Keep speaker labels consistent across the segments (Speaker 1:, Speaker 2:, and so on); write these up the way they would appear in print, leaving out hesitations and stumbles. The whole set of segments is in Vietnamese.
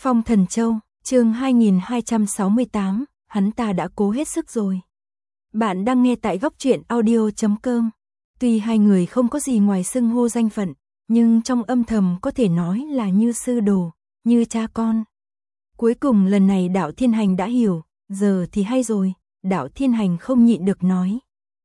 Speaker 1: Phong Thần Châu, chương 2268, hắn ta đã cố hết sức rồi. Bạn đang nghe tại góc truyện audio.com. Tuy hai người không có gì ngoài xưng hô danh phận, nhưng trong âm thầm có thể nói là như sư đồ, như cha con. Cuối cùng lần này Đạo Thiên Hành đã hiểu, giờ thì hay rồi, Đạo Thiên Hành không nhịn được nói.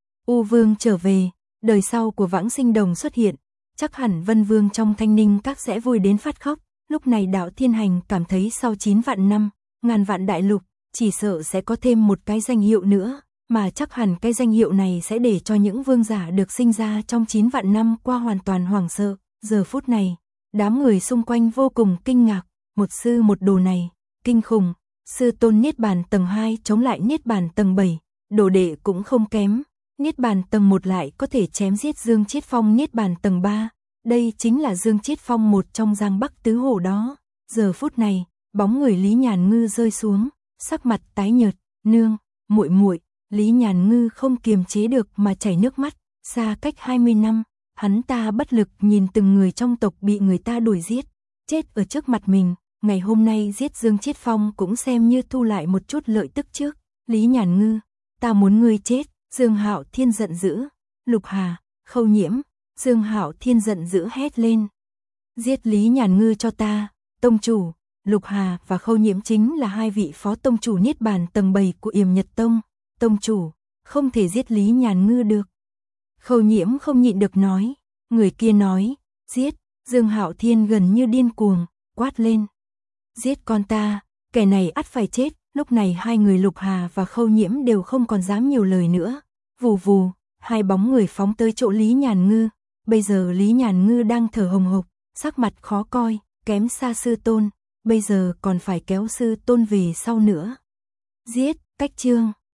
Speaker 1: U Vương trở về, đời sau của Vãng Sinh Đồng xuất hiện, chắc hẳn Vân Vương trong Thanh Ninh Các sẽ vui đến phát khóc. Lúc này Đạo Thiên Hành cảm thấy sau 9 vạn năm, ngàn vạn đại lục, chỉ sợ sẽ có thêm một cái danh hiệu nữa, mà chắc hẳn cái danh hiệu này sẽ để cho những vương giả được sinh ra trong 9 vạn năm qua hoàn toàn hoảng sợ. Giờ phút này, đám người xung quanh vô cùng kinh ngạc, một sư một đồ này, kinh khủng, sư tôn Niết Bàn tầng 2 chống lại Niết Bàn tầng 7, đồ đệ cũng không kém, Niết Bàn tầng 1 lại có thể chém giết Dương Chiết Phong Niết Bàn tầng 3. Đây chính là Dương Chiết Phong một trong Giang Bắc tứ hổ đó. Giờ phút này, bóng người Lý Nhàn Ngư rơi xuống, sắc mặt tái nhợt, "Nương, muội muội." Lý Nhàn Ngư không kiềm chế được mà chảy nước mắt, xa cách 20 năm, hắn ta bất lực nhìn từng người trong tộc bị người ta đuổi giết, chết ở trước mặt mình, ngày hôm nay giết Dương Chiết Phong cũng xem như thu lại một chút lợi tức trước. "Lý Nhàn Ngư, ta muốn ngươi chết." Dương Hạo Thiên giận dữ. "Lục Hà, Khâu Nhiễm." Dương Hạo Thiên giận dữ hét lên. "Giết Lý Nhàn Ngư cho ta." Tông chủ, Lục Hà và Khâu Nhiễm chính là hai vị phó tông chủ Niết Bàn tầng 7 của Yểm Nhật Tông. "Tông chủ, không thể giết Lý Nhàn Ngư được." Khâu Nhiễm không nhịn được nói. Người kia nói, "Giết." Dương Hạo Thiên gần như điên cuồng, quát lên. "Giết con ta, kẻ này ắt phải chết." Lúc này hai người Lục Hà và Khâu Nhiễm đều không còn dám nhiều lời nữa. Vù vù, hai bóng người phóng tới chỗ Lý Nhàn Ngư. Bây giờ Lý Nhàn Ngư đang thở hồng hộc, sắc mặt khó coi, kém xa sư tôn, bây giờ còn phải kéo sư tôn về sau nữa. "Giết." Cách chương